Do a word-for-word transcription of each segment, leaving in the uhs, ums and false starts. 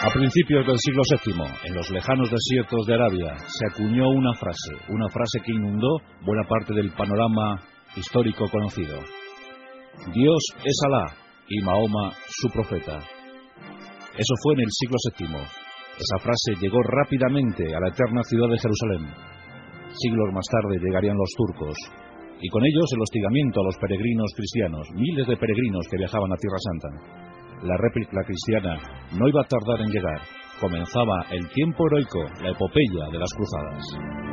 A principios del siglo séptimo, en los lejanos desiertos de Arabia, se acuñó una frase, una frase que inundó buena parte del panorama histórico conocido. Dios es Alá y Mahoma su profeta. Eso fue en el siglo séptimo. Esa frase llegó rápidamente a la eterna ciudad de Jerusalén. Siglos más tarde llegarían los turcos, y con ellos el hostigamiento a los peregrinos cristianos, miles de peregrinos que viajaban a Tierra Santa. La réplica cristiana no iba a tardar en llegar. Comenzaba el tiempo heroico, la epopeya de las cruzadas.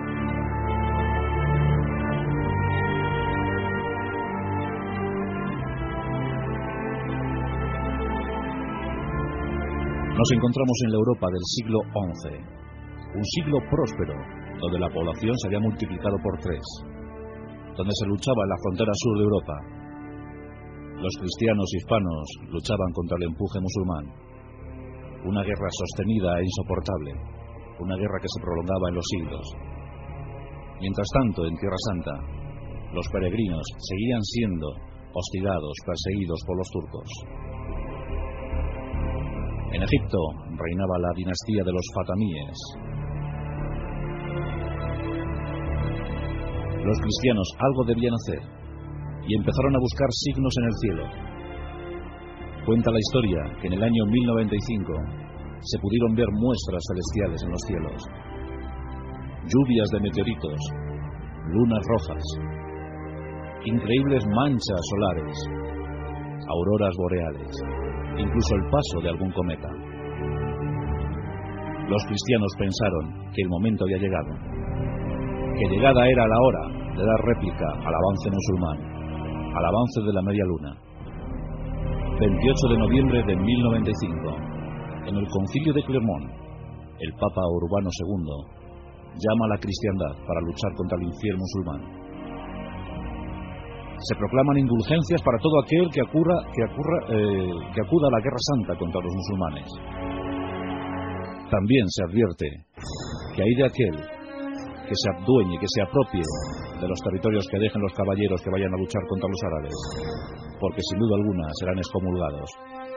Nos encontramos en la Europa del siglo once, un siglo próspero, donde la población se había multiplicado por tres, donde se luchaba en la frontera sur de Europa. Los cristianos hispanos luchaban contra el empuje musulmán. Una guerra sostenida e insoportable, una guerra que se prolongaba en los siglos. Mientras tanto, en Tierra Santa, los peregrinos seguían siendo hostigados, perseguidos por los turcos. En Egipto reinaba la dinastía de los fatamíes. Los cristianos algo debían hacer y empezaron a buscar signos en el cielo. Cuenta la historia que en el año mil noventa y cinco se pudieron ver muestras celestiales en los cielos. Lluvias de meteoritos, lunas rojas, increíbles manchas solares, auroras boreales, incluso el paso de algún cometa. Los cristianos pensaron que el momento había llegado, que llegada era la hora de dar réplica al avance musulmán, al avance de la media luna. veintiocho de noviembre de mil noventa y cinco, en el concilio de Clermont, el Papa Urbano segundo llama a la cristiandad para luchar contra el infiel musulmán. Se proclaman indulgencias para todo aquel que, acurra, que, acurra, eh, que acuda a la guerra santa contra los musulmanes. También se advierte que hay de aquel que se adueñe, que se apropie de los territorios que dejen los caballeros que vayan a luchar contra los árabes, porque sin duda alguna serán excomulgados.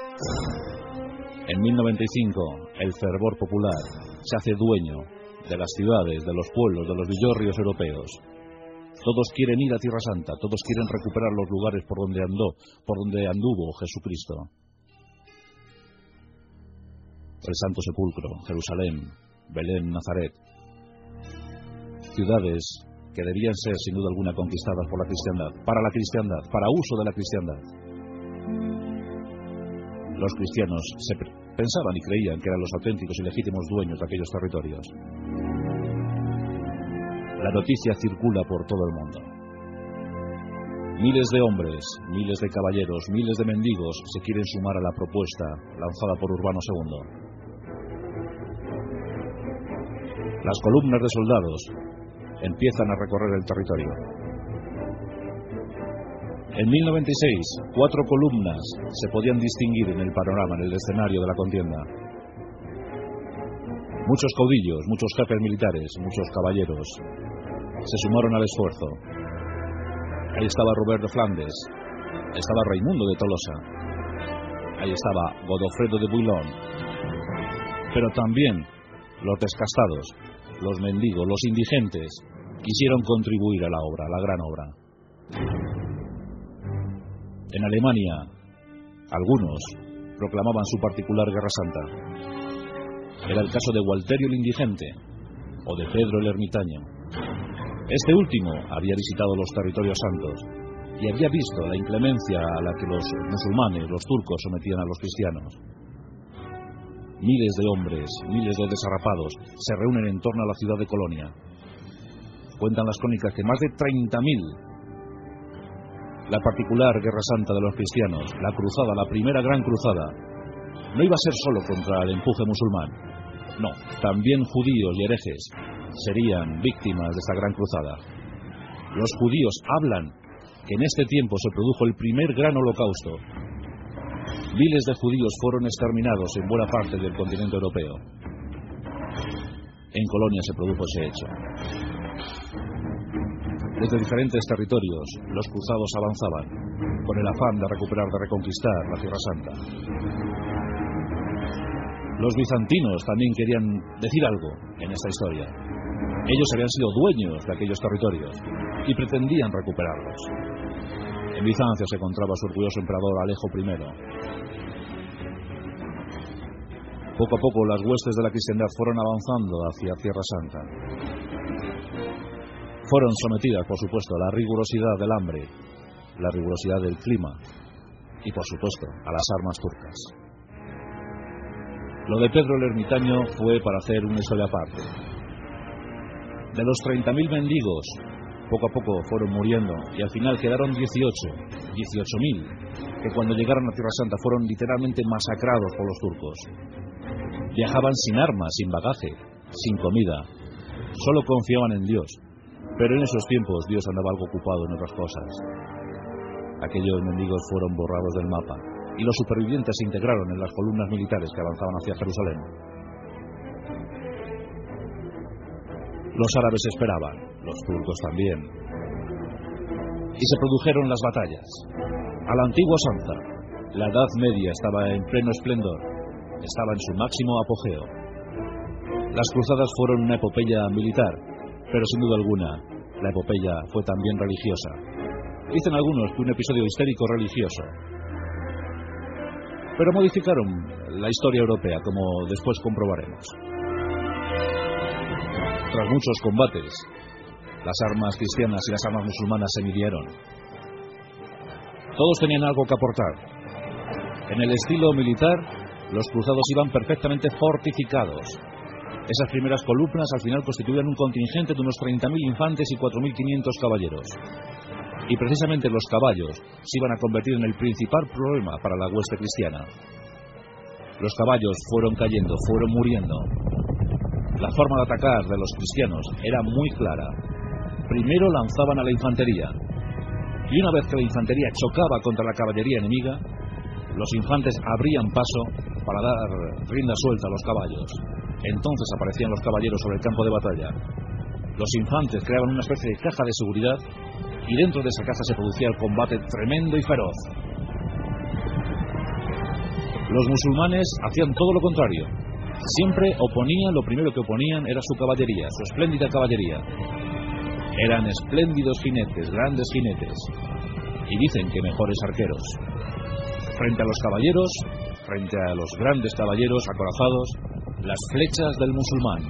En mil noventa y cinco, el fervor popular se hace dueño de las ciudades, de los pueblos, de los villorrios europeos. Todos quieren ir a Tierra Santa, todos quieren recuperar los lugares por donde andó, por donde anduvo Jesucristo. El Santo Sepulcro, Jerusalén, Belén, Nazaret. Ciudades que debían ser sin duda alguna conquistadas por la cristiandad, para la cristiandad, para uso de la cristiandad. Los cristianos se pensaban y creían que eran los auténticos y legítimos dueños de aquellos territorios. La noticia circula por todo el mundo. Miles de hombres, miles de caballeros, miles de mendigos se quieren sumar a la propuesta lanzada por Urbano segundo. Las columnas de soldados empiezan a recorrer el territorio. En mil noventa y seis, cuatro columnas se podían distinguir en el panorama, en el escenario de la contienda. Muchos caudillos, muchos jefes militares, muchos caballeros se sumaron al esfuerzo. Ahí estaba Robert de Flandes, estaba Raimundo de Tolosa, ahí estaba Godofredo de Bouillon, pero también los descastados, los mendigos, los indigentes quisieron contribuir a la obra, a la gran obra. En Alemania, algunos proclamaban su particular guerra santa. Era el caso de Gualterio el Indigente o de Pedro el Ermitaño. Este último había visitado los territorios santos y había visto la inclemencia a la que los musulmanes, los turcos, sometían a los cristianos. Miles de hombres, miles de desarrapados se reúnen en torno a la ciudad de Colonia. Cuentan las crónicas que más de treinta mil. La particular guerra santa de los cristianos, la cruzada, la primera gran cruzada, no iba a ser solo contra el empuje musulmán. No, también judíos y herejes serían víctimas de esta gran cruzada. Los judíos hablan que en este tiempo se produjo el primer gran holocausto. Miles de judíos fueron exterminados en buena parte del continente europeo. En Colonia se produjo ese hecho. Desde diferentes territorios, los cruzados avanzaban, con el afán de recuperar, de reconquistar la Tierra Santa. Los bizantinos también querían decir algo en esta historia. Ellos habían sido dueños de aquellos territorios y pretendían recuperarlos. En Bizancio se encontraba su orgulloso emperador Alejo primero. Poco a poco las huestes de la cristiandad fueron avanzando hacia Tierra Santa. Fueron sometidas, por supuesto, a la rigurosidad del hambre, la rigurosidad del clima y, por supuesto, a las armas turcas. Lo de Pedro el Ermitaño fue para hacer una historia aparte. De los treinta mil mendigos, poco a poco fueron muriendo y al final quedaron dieciocho mil, que cuando llegaron a Tierra Santa fueron literalmente masacrados por los turcos. Viajaban sin armas, sin bagaje, sin comida. Solo confiaban en Dios. Pero en esos tiempos Dios andaba algo ocupado en otras cosas. Aquellos mendigos fueron borrados del mapa y los supervivientes se integraron en las columnas militares que avanzaban hacia Jerusalén. Los árabes esperaban, los turcos también. Y se produjeron las batallas. A la antigua usanza, la Edad Media estaba en pleno esplendor, estaba en su máximo apogeo. Las cruzadas fueron una epopeya militar, pero sin duda alguna, la epopeya fue también religiosa. Dicen algunos que un episodio histórico religioso. Pero modificaron la historia europea, como después comprobaremos. Tras muchos combates, las armas cristianas y las armas musulmanas se midieron. Todos tenían algo que aportar. En el estilo militar, los cruzados iban perfectamente fortificados. Esas primeras columnas al final constituían un contingente de unos treinta mil infantes y cuatro mil quinientos caballeros. Y precisamente los caballos se iban a convertir en el principal problema para la hueste cristiana. Los caballos fueron cayendo, fueron muriendo. La forma de atacar de los cristianos era muy clara. Primero lanzaban a la infantería, y una vez que la infantería chocaba contra la caballería enemiga, los infantes abrían paso para dar rienda suelta a los caballos. Entonces aparecían los caballeros sobre el campo de batalla. Los infantes creaban una especie de caja de seguridad y dentro de esa caja se producía el combate tremendo y feroz. Los musulmanes hacían todo lo contrario. Siempre oponían, lo primero que oponían era su caballería, su espléndida caballería. Eran espléndidos jinetes, grandes jinetes, y dicen que mejores arqueros. Frente a los caballeros, frente a los grandes caballeros acorazados, las flechas del musulmán.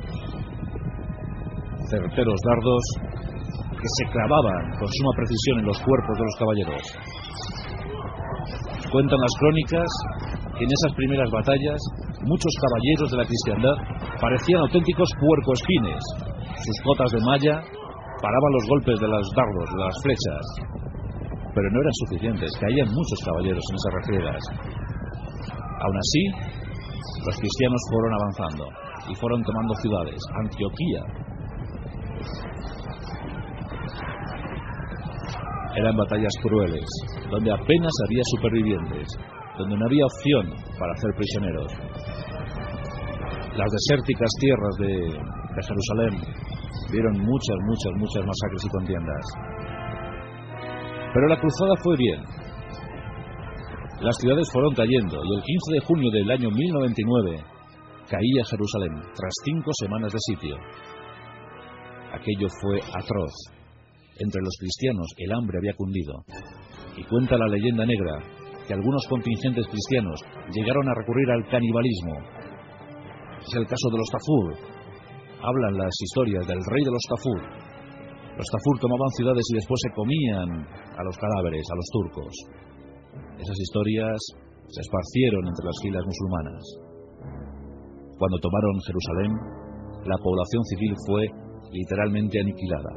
Certeros dardos que se clavaban con suma precisión en los cuerpos de los caballeros. Cuentan las crónicas que en esas primeras batallas muchos caballeros de la cristiandad parecían auténticos puercoespines. Sus cotas de malla paraban los golpes de los dardos, de las flechas. Pero no eran suficientes, caían muchos caballeros en esas refriegas. Aún así, los cristianos fueron avanzando y fueron tomando ciudades. Antioquía. Eran batallas crueles, donde apenas había supervivientes, donde no había opción para hacer prisioneros. Las desérticas tierras de, de Jerusalén vieron muchas, muchas, muchas masacres y contiendas. Pero la cruzada fue bien. Las ciudades fueron cayendo y el quince de junio del año mil noventa y nueve caía Jerusalén tras cinco semanas de sitio. Aquello fue atroz. Entre los cristianos el hambre había cundido y cuenta la leyenda negra que algunos contingentes cristianos llegaron a recurrir al canibalismo. Es el caso de los Tafur. Hablan las historias del rey de los Tafur. Los Tafur tomaban ciudades y después se comían a los cadáveres, a los turcos. Esas historias se esparcieron entre las filas musulmanas. Cuando tomaron Jerusalén, la población civil fue literalmente aniquilada.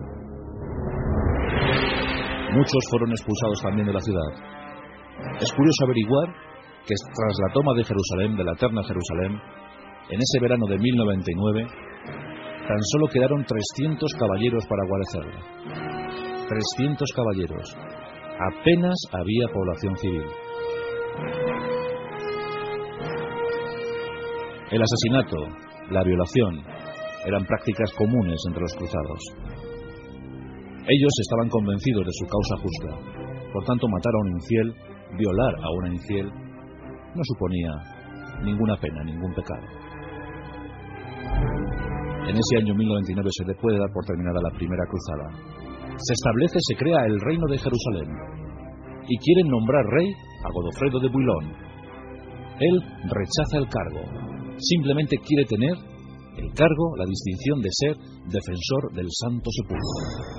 Muchos fueron expulsados también de la ciudad. Es curioso averiguar que tras la toma de Jerusalén, de la eterna Jerusalén, en ese verano de mil noventa y nueve, tan solo quedaron trescientos caballeros para guarecerla. trescientos caballeros. Apenas había población civil. El asesinato, la violación, eran prácticas comunes entre los cruzados. Ellos estaban convencidos de su causa justa. Por tanto, matar a un infiel, violar a una infiel, no suponía ninguna pena, ningún pecado. En ese año mil noventa y nueve se le puede dar por terminada la primera cruzada. Se establece, se crea el reino de Jerusalén y quieren nombrar rey a Godofredo de Bouillon. Él rechaza el cargo, simplemente quiere tener el cargo, la distinción de ser defensor del Santo Sepulcro.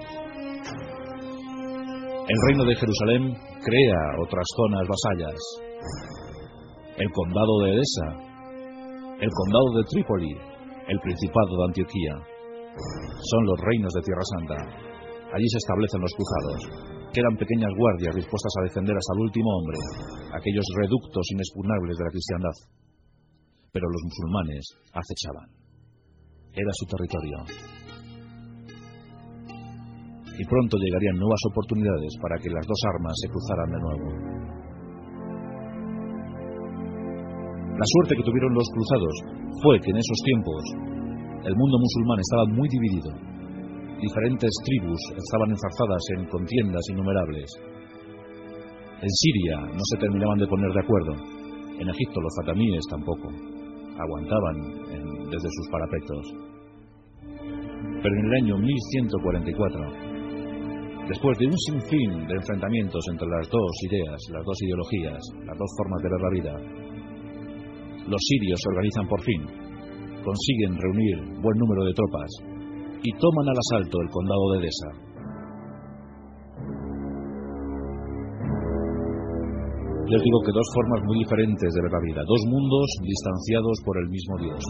El reino de Jerusalén crea otras zonas vasallas. El condado de Edesa, el condado de Trípoli, el principado de Antioquía. Son los reinos de Tierra Santa. Allí se establecen los cruzados. Quedan pequeñas guardias dispuestas a defender hasta el último hombre aquellos reductos inexpugnables de la cristiandad. Pero los musulmanes acechaban. Era su territorio. Y pronto llegarían nuevas oportunidades para que las dos armas se cruzaran de nuevo. La suerte que tuvieron los cruzados fue que en esos tiempos el mundo musulmán estaba muy dividido. Diferentes tribus estaban enzarzadas en contiendas innumerables. En Siria no se terminaban de poner de acuerdo. En Egipto los fatamíes tampoco. Aguantaban en, desde sus parapetos. Pero en el año mil ciento cuarenta y cuatro, después de un sinfín de enfrentamientos entre las dos ideas, las dos ideologías, las dos formas de ver la vida, los sirios se organizan por fin, consiguen reunir buen número de tropas y toman al asalto el condado de Edesa. Les digo que dos formas muy diferentes de ver la vida, dos mundos distanciados por el mismo Dios.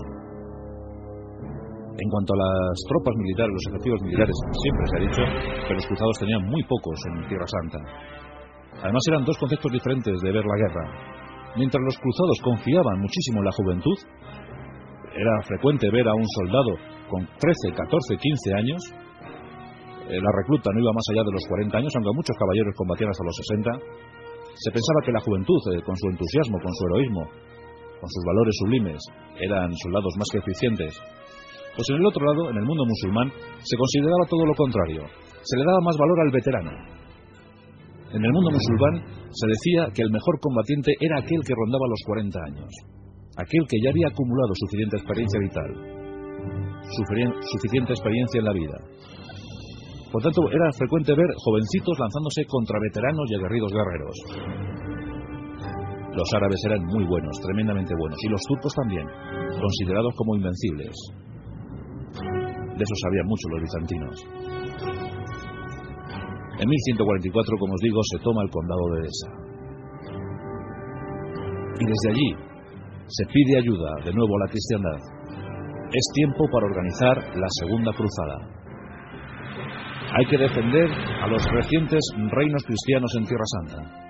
En cuanto a las tropas militares, los efectivos militares, siempre se ha dicho que los cruzados tenían muy pocos en Tierra Santa. Además eran dos conceptos diferentes de ver la guerra. Mientras los cruzados confiaban muchísimo en la juventud, era frecuente ver a un soldado con trece, catorce, quince años. La recluta no iba más allá de los cuarenta años, aunque muchos caballeros combatían hasta los sesenta. Se pensaba que la juventud, con su entusiasmo, con su heroísmo, con sus valores sublimes, eran soldados más que eficientes. Pues en el otro lado, en el mundo musulmán, se consideraba todo lo contrario. Se le daba más valor al veterano. En el mundo musulmán se decía que el mejor combatiente era aquel que rondaba los cuarenta años, aquel que ya había acumulado suficiente experiencia vital, suficiente experiencia en la vida. Por tanto, era frecuente ver jovencitos lanzándose contra veteranos y aguerridos guerreros. Los árabes eran muy buenos, tremendamente buenos, y los turcos también, considerados como invencibles. De eso sabían mucho los bizantinos. En mil ciento cuarenta y cuatro, como os digo, se toma el condado de Edesa. Y desde allí se pide ayuda de nuevo a la cristiandad. Es tiempo para organizar la segunda cruzada. Hay que defender a los recientes reinos cristianos en Tierra Santa.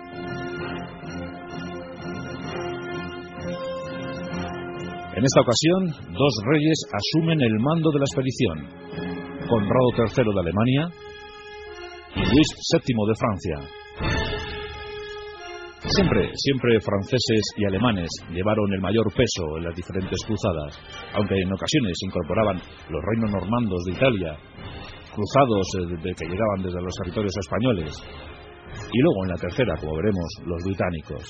En esta ocasión, dos reyes asumen el mando de la expedición: Conrado tercero de Alemania y Luis séptimo de Francia. Siempre, siempre franceses y alemanes llevaron el mayor peso en las diferentes cruzadas, aunque en ocasiones se incorporaban los reinos normandos de Italia, cruzados de que llegaban desde los territorios españoles, y luego en la tercera, como veremos, los británicos.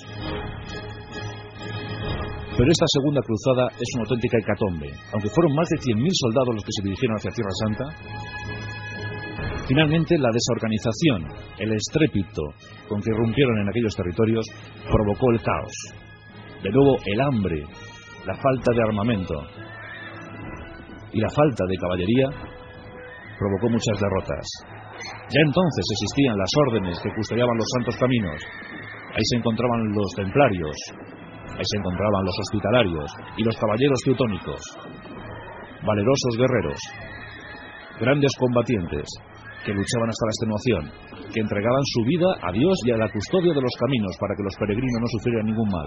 Pero esta segunda cruzada es una auténtica hecatombe. Aunque fueron más de cien mil soldados los que se dirigieron hacia Tierra Santa, finalmente la desorganización, el estrépito con que irrumpieron en aquellos territorios provocó el caos. De nuevo el hambre, la falta de armamento y la falta de caballería provocó muchas derrotas. Ya entonces existían las órdenes que custodiaban los santos caminos. Ahí se encontraban los templarios, ahí se encontraban los hospitalarios y los caballeros teutónicos, valerosos guerreros, grandes combatientes que luchaban hasta la extenuación, que entregaban su vida a Dios y a la custodia de los caminos para que los peregrinos no sufrieran ningún mal.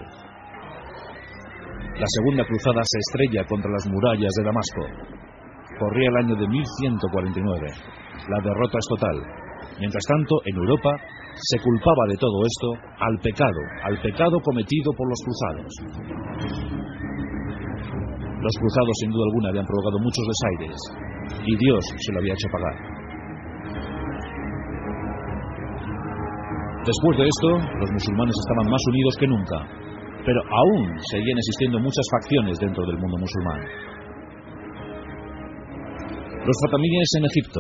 La segunda cruzada se estrella contra las murallas de Damasco. Corría el año de mil ciento cuarenta y nueve. La derrota es total. Mientras tanto, en Europa se culpaba de todo esto al pecado, al pecado cometido por los cruzados. Los cruzados, sin duda alguna, habían provocado muchos desaires y Dios se lo había hecho pagar. Después de esto, los musulmanes estaban más unidos que nunca. pero aún seguían existiendo muchas facciones dentro del mundo musulmán. Los fatimíes en Egipto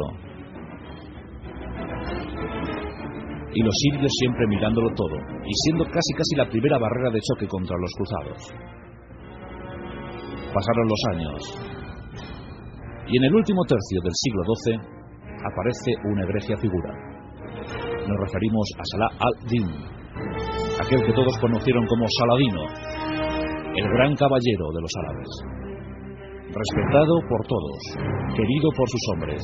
y los sirios siempre mirándolo todo y siendo casi casi la primera barrera de choque contra los cruzados. Pasaron los años y en el último tercio del siglo doce aparece una egregia figura. Nos referimos a Salah al-Din, aquel que todos conocieron como Saladino, el gran caballero de los árabes, respetado por todos, querido por sus hombres.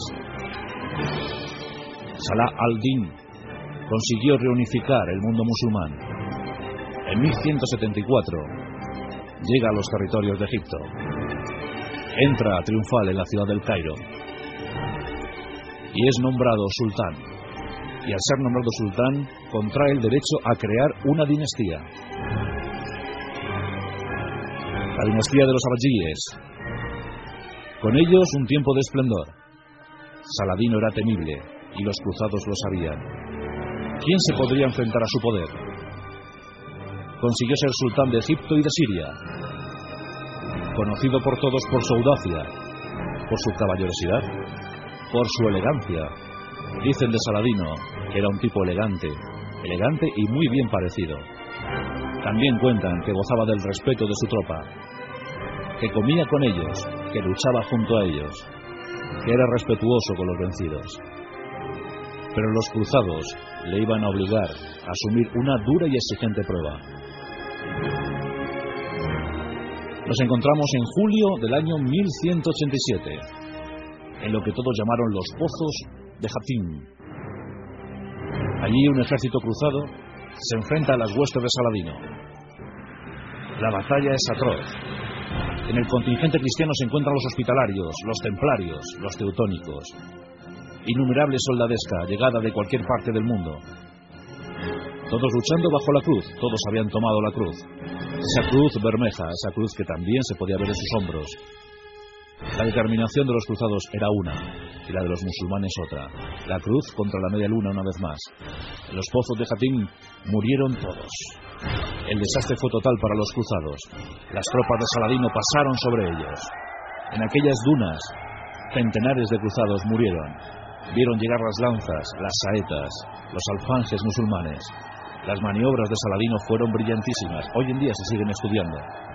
Salah al-Din consiguió reunificar el mundo musulmán. En mil ciento setenta y cuatro llega a los territorios de Egipto. Entra triunfal en la ciudad del Cairo y es nombrado sultán. Y al ser nombrado sultán, contrae el derecho a crear una dinastía. La dinastía de los abadíes. Con ellos un tiempo de esplendor. Saladino era temible y los cruzados lo sabían. ¿Quién se podría enfrentar a su poder? Consiguió ser sultán de Egipto y de Siria, conocido por todos por su audacia, por su caballerosidad, por su elegancia. Dicen de Saladino que era un tipo elegante, elegante y muy bien parecido. También cuentan que gozaba del respeto de su tropa, que comía con ellos, que luchaba junto a ellos, que era respetuoso con los vencidos. Pero los cruzados le iban a obligar a asumir una dura y exigente prueba. Nos encontramos en julio del año mil ciento ochenta y siete, en lo que todos llamaron los pozos de Hatim. Allí un ejército cruzado se enfrenta a las huestes de Saladino. La batalla es atroz. En el contingente cristiano se encuentran los hospitalarios, los templarios, los teutónicos. Innumerable soldadesca llegada de cualquier parte del mundo. Todos luchando bajo la cruz, todos habían tomado la cruz. Esa cruz bermeja, esa cruz que también se podía ver en sus hombros. La determinación de los cruzados era una, y la de los musulmanes otra. La cruz contra la media luna una vez más. En los pozos de Hatim murieron todos. El desastre fue total para los cruzados. Las tropas de Saladino pasaron sobre ellos. En aquellas dunas, centenares de cruzados murieron. Vieron llegar las lanzas, las saetas, los alfanjes musulmanes. Las maniobras de Saladino fueron brillantísimas. Hoy en día se siguen estudiando.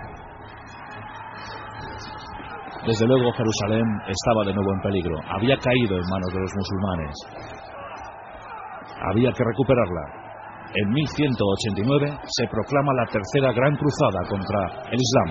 Desde luego Jerusalén estaba de nuevo en peligro. Había caído en manos de los musulmanes. Había que recuperarla. En mil ciento ochenta y nueve se proclama la tercera gran cruzada contra el Islam.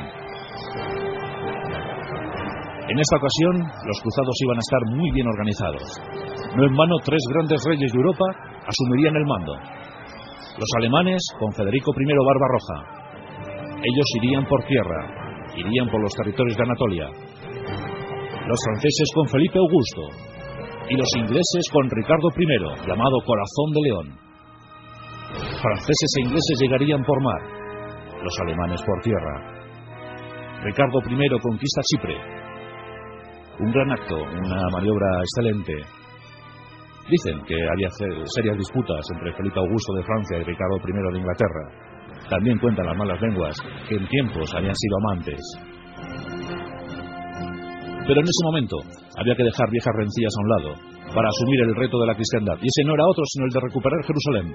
En esta ocasión, los cruzados iban a estar muy bien organizados. No en vano, tres grandes reyes de Europa asumirían el mando. Los alemanes con Federico primero Barbarroja. Ellos irían por tierra, irían por los territorios de Anatolia. Los franceses con Felipe Augusto y los ingleses con Ricardo primero, llamado Corazón de León. Franceses e ingleses llegarían por mar, los alemanes por tierra. Ricardo primero conquista Chipre. Un gran acto, una maniobra excelente. Dicen que había serias disputas entre Felipe Augusto de Francia y Ricardo primero de Inglaterra. También cuentan las malas lenguas que en tiempos habían sido amantes. Pero en ese momento había que dejar viejas rencillas a un lado para asumir el reto de la cristiandad. Y ese no era otro sino el de recuperar Jerusalén.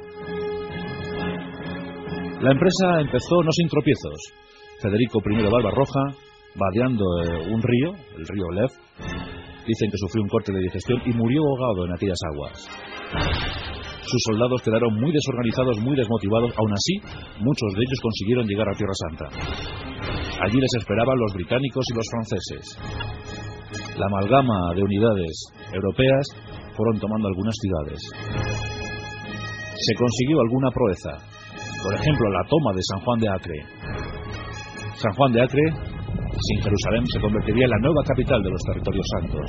La empresa empezó no sin tropiezos. Federico primero Barbarroja, vadeando un río, el río Lev, dicen que sufrió un corte de digestión y murió ahogado en aquellas aguas. Sus soldados quedaron muy desorganizados, muy desmotivados. Aún así, muchos de ellos consiguieron llegar a Tierra Santa. Allí les esperaban los británicos y los franceses. La amalgama de unidades europeas fueron tomando algunas ciudades. Se consiguió alguna proeza. Por ejemplo, la toma de San Juan de Acre. San Juan de Acre, sin Jerusalén, se convertiría en la nueva capital de los territorios santos.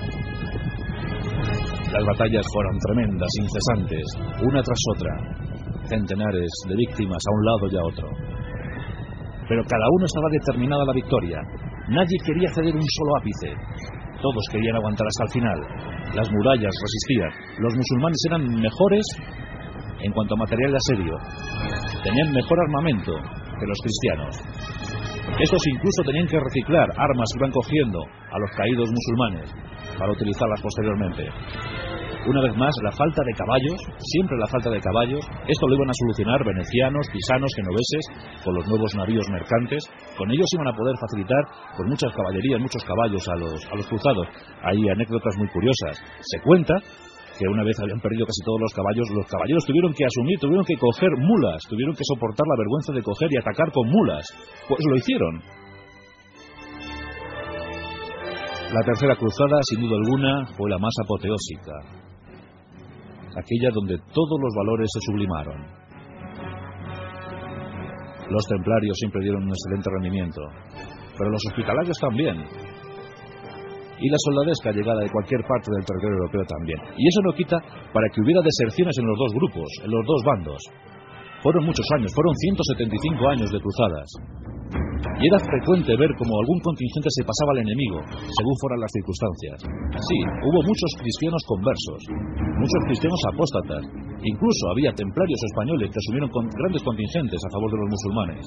Las batallas fueron tremendas, incesantes, una tras otra. Centenares de víctimas a un lado y a otro. Pero cada uno estaba determinado a la victoria. Nadie quería ceder un solo ápice. Todos querían aguantar hasta el final. Las murallas resistían. Los musulmanes eran mejores en cuanto a material de asedio. Tenían mejor armamento que los cristianos. Estos incluso tenían que reciclar armas que iban cogiendo a los caídos musulmanes para utilizarlas posteriormente. Una vez más, la falta de caballos, siempre la falta de caballos, esto lo iban a solucionar venecianos, pisanos, genoveses, con los nuevos navíos mercantes. Con ellos iban a poder facilitar pues, muchas caballerías, muchos caballos a los, a los cruzados. Hay anécdotas muy curiosas. Se cuenta que una vez habían perdido casi todos los caballos, los caballeros tuvieron que asumir, tuvieron que coger mulas, tuvieron que soportar la vergüenza de coger y atacar con mulas. Pues lo hicieron. La tercera cruzada, sin duda alguna, fue la más apoteósica. Aquella donde todos los valores se sublimaron. Los templarios siempre dieron un excelente rendimiento, pero los hospitalarios también. Y la soldadesca llegada de cualquier parte del territorio europeo también. Y eso no quita para que hubiera deserciones en los dos grupos, en los dos bandos. Fueron muchos años, fueron ciento setenta y cinco años de cruzadas. Y era frecuente ver como algún contingente se pasaba al enemigo, según fueran las circunstancias. Sí, hubo muchos cristianos conversos, muchos cristianos apóstatas. Incluso había templarios españoles que asumieron con grandes contingentes a favor de los musulmanes.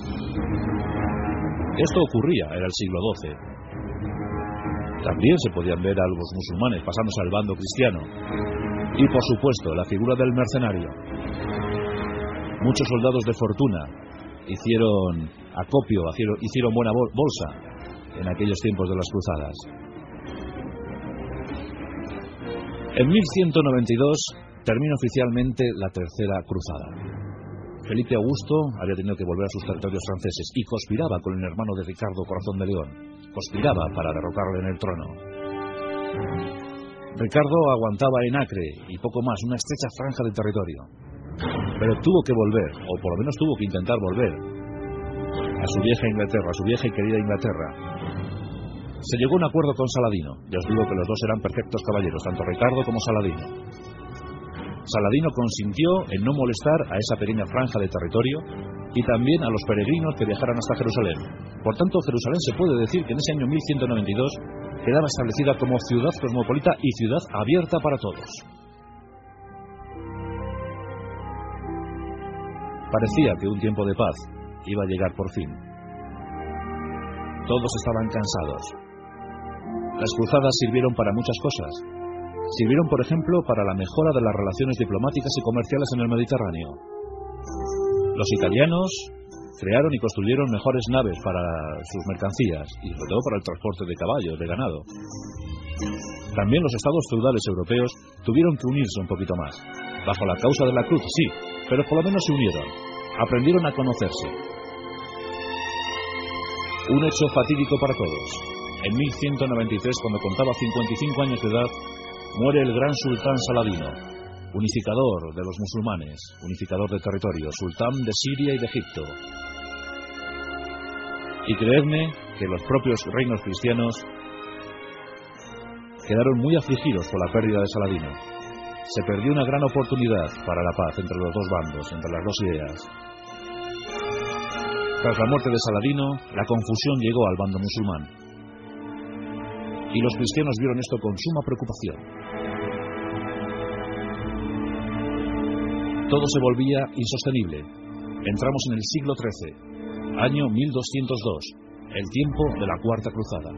Esto ocurría, era el siglo doce. También se podían ver a los musulmanes pasándose al bando cristiano. Y, por supuesto, la figura del mercenario. Muchos soldados de fortuna hicieron acopio, hicieron buena bolsa en aquellos tiempos de las cruzadas. En mil ciento noventa y dos termina oficialmente la tercera cruzada. Felipe Augusto había tenido que volver a sus territorios franceses y conspiraba con el hermano de Ricardo, Corazón de León. Conspiraba para derrocarle en el trono. Ricardo aguantaba en Acre y poco más, una estrecha franja de territorio. Pero tuvo que volver, o por lo menos tuvo que intentar volver, a su vieja Inglaterra, a su vieja y querida Inglaterra. Se llegó a un acuerdo con Saladino. Ya os digo que los dos eran perfectos caballeros, tanto Ricardo como Saladino. Saladino consintió en no molestar a esa pequeña franja de territorio y también a los peregrinos que viajaran hasta Jerusalén. Por tanto, Jerusalén se puede decir que en ese año mil ciento noventa y dos quedaba establecida como ciudad cosmopolita y ciudad abierta para todos. Parecía que un tiempo de paz iba a llegar por fin. Todos estaban cansados. Las cruzadas sirvieron para muchas cosas. Sirvieron, por ejemplo, para la mejora de las relaciones diplomáticas y comerciales en el Mediterráneo. Los italianos crearon y construyeron mejores naves para sus mercancías y sobre todo para el transporte de caballos, de ganado. También los estados feudales europeos tuvieron que unirse un poquito más. Bajo la causa de la cruz, sí, pero por lo menos se unieron. Aprendieron a conocerse. Un hecho fatídico para todos. En mil ciento noventa y tres, cuando contaba cincuenta y cinco años de edad, muere el gran sultán Saladino, unificador de los musulmanes, unificador de territorio, sultán de Siria y de Egipto. Y creedme que los propios reinos cristianos quedaron muy afligidos por la pérdida de Saladino. Se perdió una gran oportunidad para la paz entre los dos bandos, entre las dos ideas. Tras la muerte de Saladino, la confusión llegó al bando musulmán. Y los cristianos vieron esto con suma preocupación. Todo se volvía insostenible. Entramos en el siglo trece, año mil doscientos dos, el tiempo de la Cuarta Cruzada.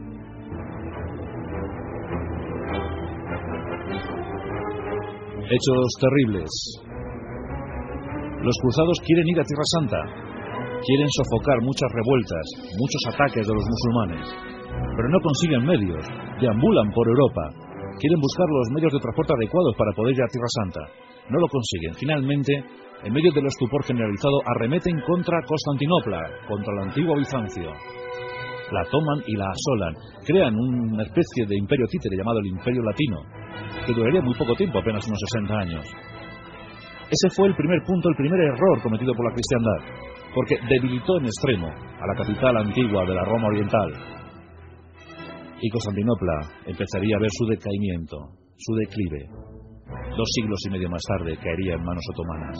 Hechos terribles. Los cruzados quieren ir a Tierra Santa. Quieren sofocar muchas revueltas, muchos ataques de los musulmanes. Pero no consiguen medios. Deambulan por Europa. Quieren buscar los medios de transporte adecuados para poder ir a Tierra Santa. No lo consiguen. Finalmente, en medio del estupor generalizado, arremeten contra Constantinopla, contra el antiguo Bizancio. La toman y la asolan. Crean una especie de imperio títere llamado el Imperio Latino, que duraría muy poco tiempo, apenas unos sesenta años. Ese fue el primer punto, el primer error cometido por la cristiandad, porque debilitó en extremo a la capital antigua de la Roma Oriental. Y Constantinopla empezaría a ver su decaimiento, su declive. Dos siglos y medio más tarde caería en manos otomanas.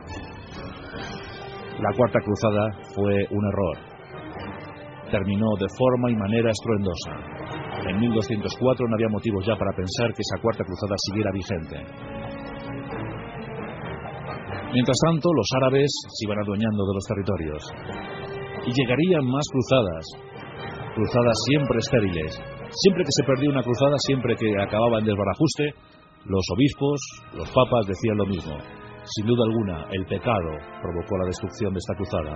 La Cuarta Cruzada fue un error. Terminó de forma y manera estruendosa. En mil doscientos cuatro no había motivos ya para pensar que esa Cuarta Cruzada siguiera vigente. Mientras tanto, los árabes se iban adueñando de los territorios. Y llegarían más cruzadas, cruzadas siempre estériles. Siempre que se perdía una cruzada, siempre que acababa en desbarajuste, los obispos, los papas decían lo mismo. Sin duda alguna, el pecado provocó la destrucción de esta cruzada.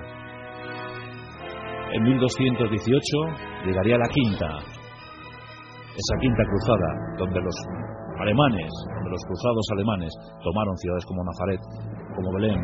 En mil doscientos dieciocho llegaría la quinta, esa quinta cruzada, donde los alemanes, donde los cruzados alemanes tomaron ciudades como Nazaret, como Belén.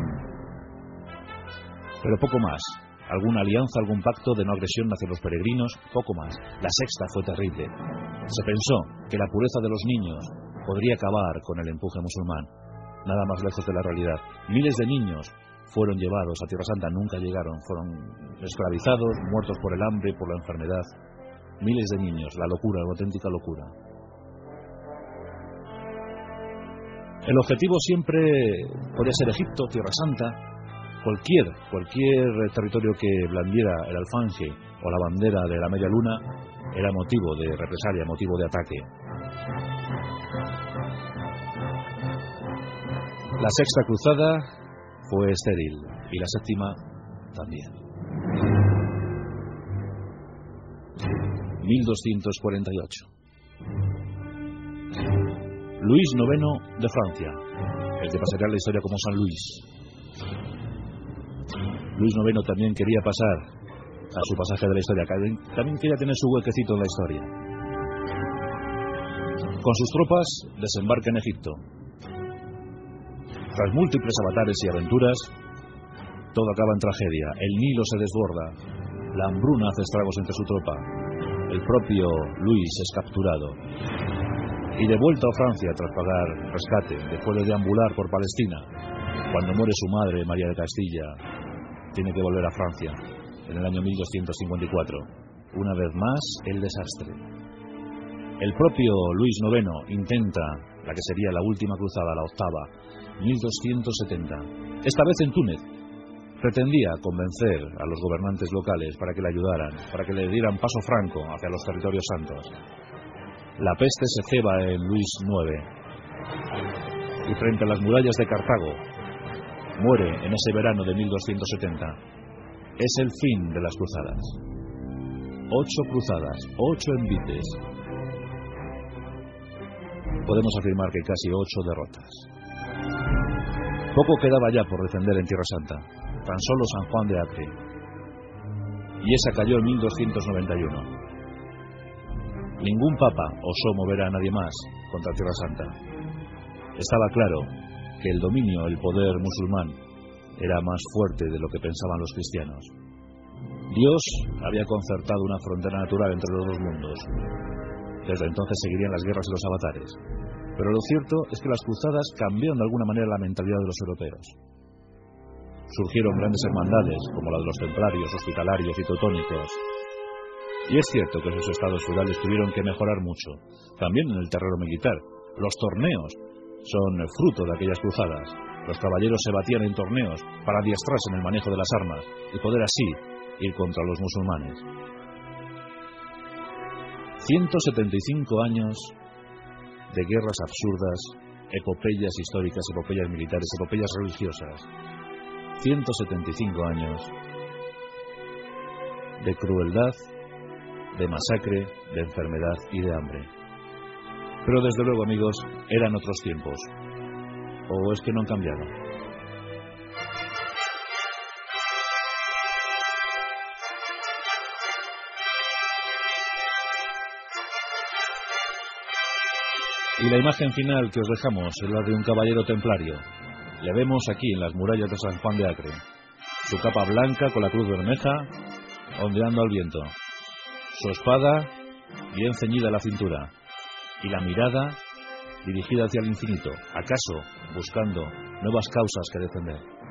Pero poco más. Alguna alianza, algún pacto de no agresión hacia los peregrinos, poco más. La sexta fue terrible. Se pensó que la pureza de los niños podría acabar con el empuje musulmán. Nada más lejos de la realidad. Miles de niños fueron llevados a Tierra Santa, nunca llegaron, fueron esclavizados, muertos por el hambre, por la enfermedad. Miles de niños, la locura, la auténtica locura. El objetivo siempre podría ser Egipto, Tierra Santa. Cualquier, cualquier territorio que blandiera el alfanje o la bandera de la media luna era motivo de represalia, motivo de ataque. La sexta cruzada fue estéril y la séptima también. mil doscientos cuarenta y ocho. Luis noveno de Francia, el que pasaría a la historia como San Luis. Luis noveno también quería pasar a su pasaje de la historia, también quería tener su huequecito en la historia. Con sus tropas desembarca en Egipto. Tras múltiples avatares y aventuras, todo acaba en tragedia. El Nilo se desborda, la hambruna hace estragos entre su tropa, el propio Luis es capturado y de vuelta a Francia tras pagar rescate, después de deambular por Palestina. Cuando muere su madre, María de Castilla, tiene que volver a Francia en el año mil doscientos cincuenta y cuatro. Una vez más, el desastre. El propio Luis noveno intenta la que sería la última cruzada, la octava, mil doscientos setenta. Esta vez en Túnez. Pretendía convencer a los gobernantes locales para que le ayudaran, para que le dieran paso franco hacia los territorios santos. La peste se ceba en Luis noveno y frente a las murallas de Cartago muere en ese verano de mil doscientos setenta. Es el fin de las cruzadas. Ocho cruzadas, ocho envites. Podemos afirmar que casi ocho derrotas. Poco quedaba ya por defender en Tierra Santa, tan solo San Juan de Acre. Y esa cayó en mil doscientos noventa y uno. Ningún papa osó mover a nadie más contra Tierra Santa. Estaba claro que el dominio, el poder musulmán era más fuerte de lo que pensaban los cristianos. Dios había concertado una frontera natural entre los dos mundos. Desde entonces seguirían las guerras y los avatares. Pero lo cierto es que las cruzadas cambiaron de alguna manera la mentalidad de los europeos. Surgieron grandes hermandades, como la de los templarios, hospitalarios y teutónicos. Y es cierto que sus estados feudales tuvieron que mejorar mucho, también en el terreno militar. Los torneos son fruto de aquellas cruzadas. Los caballeros se batían en torneos para adiestrarse en el manejo de las armas y poder así ir contra los musulmanes. ciento setenta y cinco años de guerras absurdas, epopeyas históricas, epopeyas militares, epopeyas religiosas. ciento setenta y cinco años de crueldad, de masacre, de enfermedad y de hambre. Pero desde luego, amigos, eran otros tiempos. ¿O es que no han cambiado? Y la imagen final que os dejamos es la de un caballero templario. Le vemos aquí en las murallas de San Juan de Acre. Su capa blanca con la cruz bermeja ondeando al viento. Su espada bien ceñida a la cintura. Y la mirada dirigida hacia el infinito, acaso buscando nuevas causas que defender.